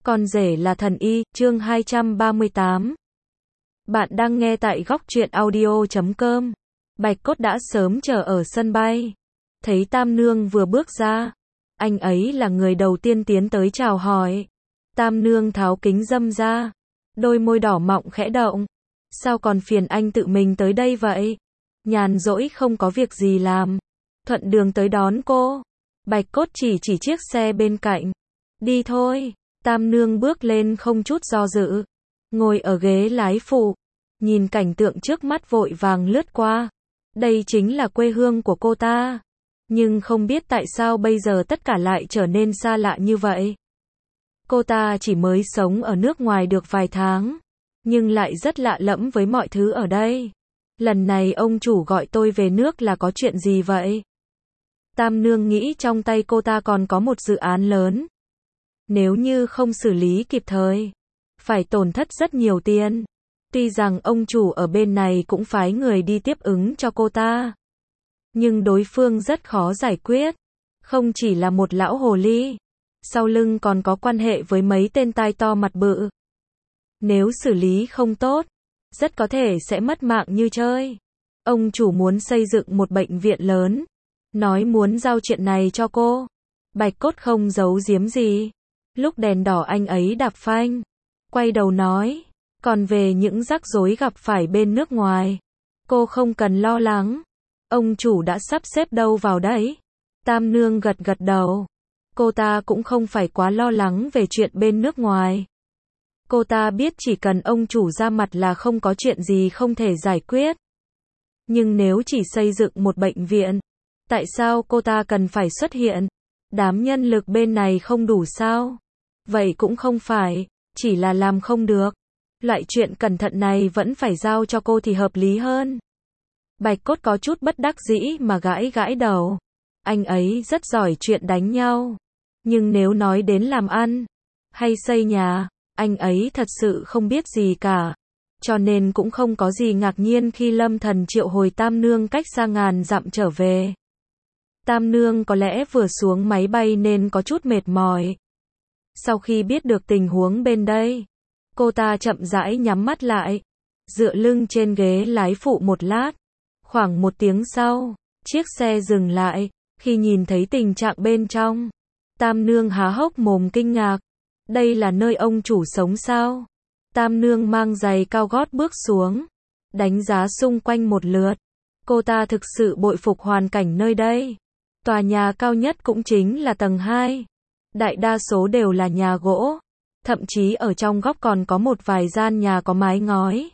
Con rể là thần y, chương 238. Bạn đang nghe tại góc truyện audio.com. Bạch Cốt đã sớm chờ ở sân bay. Thấy Tam Nương vừa bước ra, anh ấy là người đầu tiên tiến tới chào hỏi. Tam Nương tháo kính râm ra, đôi môi đỏ mọng khẽ động. Sao còn phiền anh tự mình tới đây vậy? Nhàn rỗi không có việc gì làm, thuận đường tới đón cô. Bạch Cốt chỉ chiếc xe bên cạnh. Đi thôi. Tam Nương bước lên không chút do dự, ngồi ở ghế lái phụ, nhìn cảnh tượng trước mắt vội vàng lướt qua. Đây chính là quê hương của cô ta, nhưng không biết tại sao bây giờ tất cả lại trở nên xa lạ như vậy. Cô ta chỉ mới sống ở nước ngoài được vài tháng, nhưng lại rất lạ lẫm với mọi thứ ở đây. Lần này ông chủ gọi tôi về nước là có chuyện gì vậy? Tam Nương nghĩ trong tay cô ta còn có một dự án lớn. Nếu như không xử lý kịp thời, phải tổn thất rất nhiều tiền. Tuy rằng ông chủ ở bên này cũng phái người đi tiếp ứng cho cô ta, nhưng đối phương rất khó giải quyết. Không chỉ là một lão hồ ly, sau lưng còn có quan hệ với mấy tên tai to mặt bự. Nếu xử lý không tốt, rất có thể sẽ mất mạng như chơi. Ông chủ muốn xây dựng một bệnh viện lớn, nói muốn giao chuyện này cho cô. Bạch Cốt không giấu giếm gì. Lúc đèn đỏ anh ấy đạp phanh, quay đầu nói, còn về những rắc rối gặp phải bên nước ngoài, cô không cần lo lắng. Ông chủ đã sắp xếp đâu vào đấy. Tam Nương gật gật đầu. Cô ta cũng không phải quá lo lắng về chuyện bên nước ngoài. Cô ta biết chỉ cần ông chủ ra mặt là không có chuyện gì không thể giải quyết. Nhưng nếu chỉ xây dựng một bệnh viện, tại sao cô ta cần phải xuất hiện? Đám nhân lực bên này không đủ sao? Vậy cũng không phải, chỉ là làm không được. Loại chuyện cẩn thận này vẫn phải giao cho cô thì hợp lý hơn. Bạch Cốt có chút bất đắc dĩ mà gãi gãi đầu. Anh ấy rất giỏi chuyện đánh nhau, nhưng nếu nói đến làm ăn hay xây nhà, anh ấy thật sự không biết gì cả. Cho nên cũng không có gì ngạc nhiên khi Lâm Thần triệu hồi Tam Nương cách xa ngàn dặm trở về. Tam Nương có lẽ vừa xuống máy bay nên có chút mệt mỏi. Sau khi biết được tình huống bên đây, cô ta chậm rãi nhắm mắt lại, dựa lưng trên ghế lái phụ một lát. Khoảng 1 tiếng sau, chiếc xe dừng lại. Khi nhìn thấy tình trạng bên trong, Tam Nương há hốc mồm kinh ngạc. Đây là nơi ông chủ sống sao? Tam Nương mang giày cao gót bước xuống, đánh giá xung quanh một lượt. Cô ta thực sự bội phục hoàn cảnh nơi đây. Tòa nhà cao nhất cũng chính là tầng 2. Đại đa số đều là nhà gỗ, thậm chí ở trong góc còn có một vài gian nhà có mái ngói.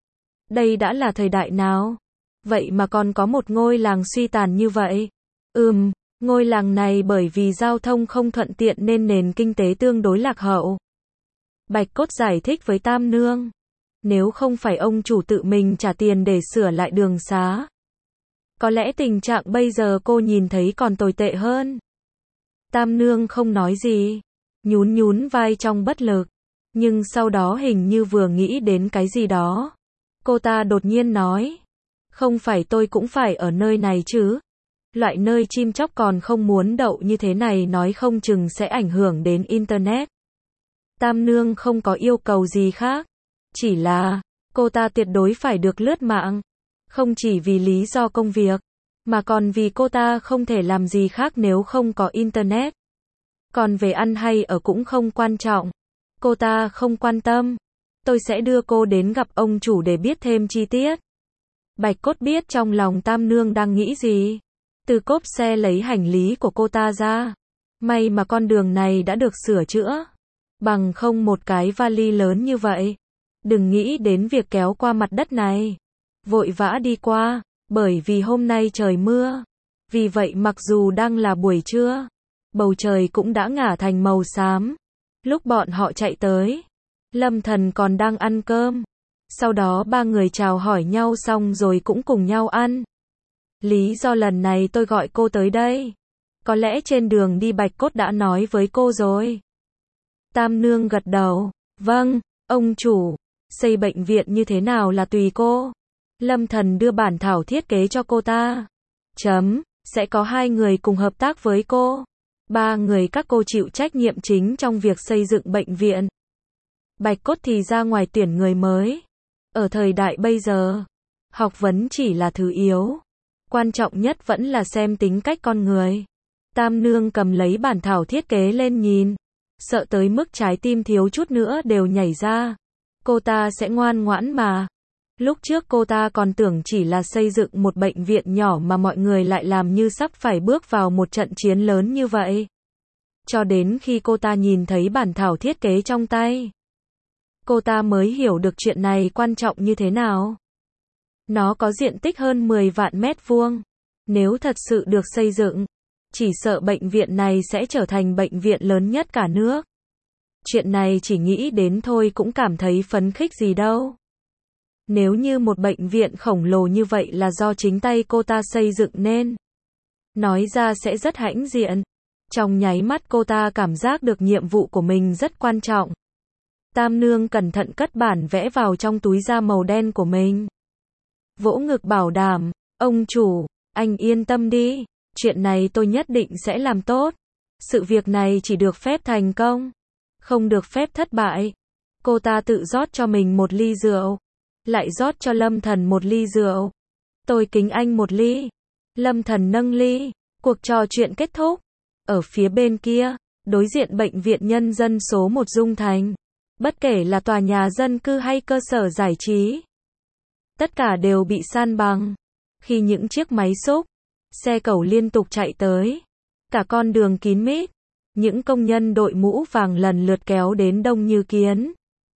Đây đã là thời đại nào? Vậy mà còn có một ngôi làng suy tàn như vậy. Ngôi làng này bởi vì giao thông không thuận tiện nên nền kinh tế tương đối lạc hậu. Bạch Cốt giải thích với Tam Nương. Nếu không phải ông chủ tự mình trả tiền để sửa lại đường xá, có lẽ tình trạng bây giờ cô nhìn thấy còn tồi tệ hơn. Tam Nương không nói gì, nhún vai trong bất lực, nhưng sau đó hình như vừa nghĩ đến cái gì đó. Cô ta đột nhiên nói, không phải tôi cũng phải ở nơi này chứ? Loại nơi chim chóc còn không muốn đậu như thế này nói không chừng sẽ ảnh hưởng đến Internet. Tam Nương không có yêu cầu gì khác, chỉ là cô ta tuyệt đối phải được lướt mạng. Không chỉ vì lý do công việc, mà còn vì cô ta không thể làm gì khác nếu không có Internet. Còn về ăn hay ở cũng không quan trọng. Cô ta không quan tâm. Tôi sẽ đưa cô đến gặp ông chủ để biết thêm chi tiết. Bạch Cốt biết trong lòng Tam Nương đang nghĩ gì. Từ cốp xe lấy hành lý của cô ta ra. May mà con đường này đã được sửa chữa. Bằng không một cái vali lớn như vậy, đừng nghĩ đến việc kéo qua mặt đất này. Vội vã đi qua, bởi vì hôm nay trời mưa. Vì vậy mặc dù đang là buổi trưa, bầu trời cũng đã ngả thành màu xám. Lúc bọn họ chạy tới, Lâm Thần còn đang ăn cơm. Sau đó 3 người chào hỏi nhau xong rồi cũng cùng nhau ăn. Lý do lần này tôi gọi cô tới đây, có lẽ trên đường đi Bạch Cốt đã nói với cô rồi. Tam Nương gật đầu, vâng, ông chủ, xây bệnh viện như thế nào là tùy cô. Lâm Thần đưa bản thảo thiết kế cho cô ta. Sẽ có 2 người cùng hợp tác với cô. 3 người các cô chịu trách nhiệm chính trong việc xây dựng bệnh viện. Bạch Cốt thì ra ngoài tuyển người mới. Ở thời đại bây giờ, học vấn chỉ là thứ yếu. Quan trọng nhất vẫn là xem tính cách con người. Tam Nương cầm lấy bản thảo thiết kế lên nhìn. Sợ tới mức trái tim thiếu chút nữa đều nhảy ra. Cô ta sẽ ngoan ngoãn mà. Lúc trước cô ta còn tưởng chỉ là xây dựng một bệnh viện nhỏ mà mọi người lại làm như sắp phải bước vào một trận chiến lớn như vậy. Cho đến khi cô ta nhìn thấy bản thảo thiết kế trong tay, cô ta mới hiểu được chuyện này quan trọng như thế nào. Nó có diện tích hơn 10 vạn mét vuông. Nếu thật sự được xây dựng, chỉ sợ bệnh viện này sẽ trở thành bệnh viện lớn nhất cả nước. Chuyện này chỉ nghĩ đến thôi cũng cảm thấy phấn khích gì đâu. Nếu như một bệnh viện khổng lồ như vậy là do chính tay cô ta xây dựng nên, nói ra sẽ rất hãnh diện. Trong nháy mắt cô ta cảm giác được nhiệm vụ của mình rất quan trọng. Tam Nương cẩn thận cất bản vẽ vào trong túi da màu đen của mình. Vỗ ngực bảo đảm, ông chủ, anh yên tâm đi, chuyện này tôi nhất định sẽ làm tốt. Sự việc này chỉ được phép thành công, không được phép thất bại. Cô ta tự rót cho mình một ly rượu, lại rót cho Lâm Thần một ly rượu. Tôi kính anh một ly. Lâm Thần nâng ly, cuộc trò chuyện kết thúc. Ở phía bên kia, đối diện bệnh viện nhân dân số 1 Dung Thành, bất kể là tòa nhà dân cư hay cơ sở giải trí, tất cả đều bị san bằng. Khi những chiếc máy xúc, xe cẩu liên tục chạy tới, cả con đường kín mít, những công nhân đội mũ vàng lần lượt kéo đến đông như kiến.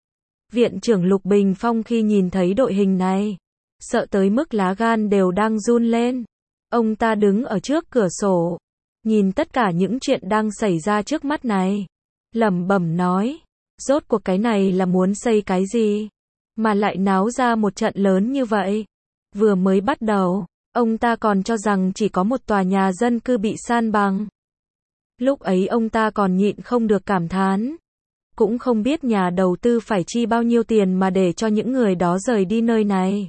Viện trưởng Lục Bình Phong khi nhìn thấy đội hình này, sợ tới mức lá gan đều đang run lên. Ông ta đứng ở trước cửa sổ, nhìn tất cả những chuyện đang xảy ra trước mắt này, lẩm bẩm nói, rốt cuộc cái này là muốn xây cái gì, mà lại náo ra một trận lớn như vậy. Vừa mới bắt đầu, ông ta còn cho rằng chỉ có một tòa nhà dân cư bị san bằng. Lúc ấy ông ta còn nhịn không được cảm thán. Cũng không biết nhà đầu tư phải chi bao nhiêu tiền mà để cho những người đó rời đi nơi này.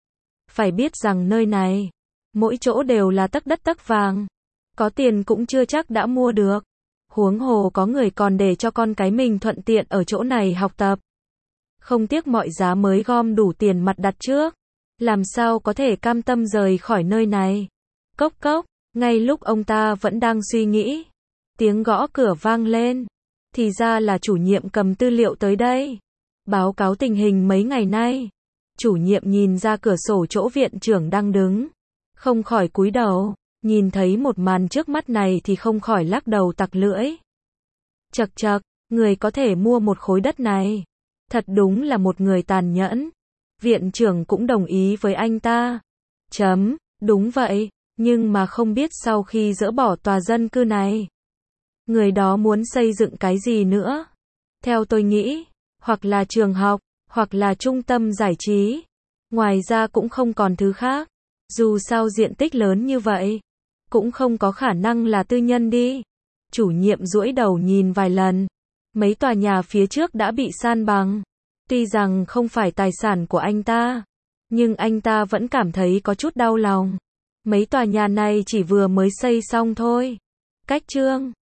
Phải biết rằng nơi này, mỗi chỗ đều là tấc đất tấc vàng. Có tiền cũng chưa chắc đã mua được. Huống hồ có người còn để cho con cái mình thuận tiện ở chỗ này học tập. Không tiếc mọi giá mới gom đủ tiền mặt đặt trước. Làm sao có thể cam tâm rời khỏi nơi này. Cốc cốc, ngay lúc ông ta vẫn đang suy nghĩ, tiếng gõ cửa vang lên. Thì ra là chủ nhiệm cầm tư liệu tới đây. Báo cáo tình hình mấy ngày nay. Chủ nhiệm nhìn ra cửa sổ chỗ viện trưởng đang đứng, không khỏi cúi đầu. Nhìn thấy một màn trước mắt này thì không khỏi lắc đầu tặc lưỡi. Chậc chậc, người có thể mua một khối đất này. Thật đúng là một người tàn nhẫn. Viện trưởng cũng đồng ý với anh ta. Đúng vậy, nhưng mà không biết sau khi dỡ bỏ tòa dân cư này, người đó muốn xây dựng cái gì nữa. Theo tôi nghĩ, hoặc là trường học, hoặc là trung tâm giải trí. Ngoài ra cũng không còn thứ khác. Dù sao diện tích lớn như vậy, cũng không có khả năng là tư nhân đi. Chủ nhiệm duỗi đầu nhìn vài lần. Mấy tòa nhà phía trước đã bị san bằng. Tuy rằng không phải tài sản của anh ta, nhưng anh ta vẫn cảm thấy có chút đau lòng. Mấy tòa nhà này chỉ vừa mới xây xong thôi. Cách chương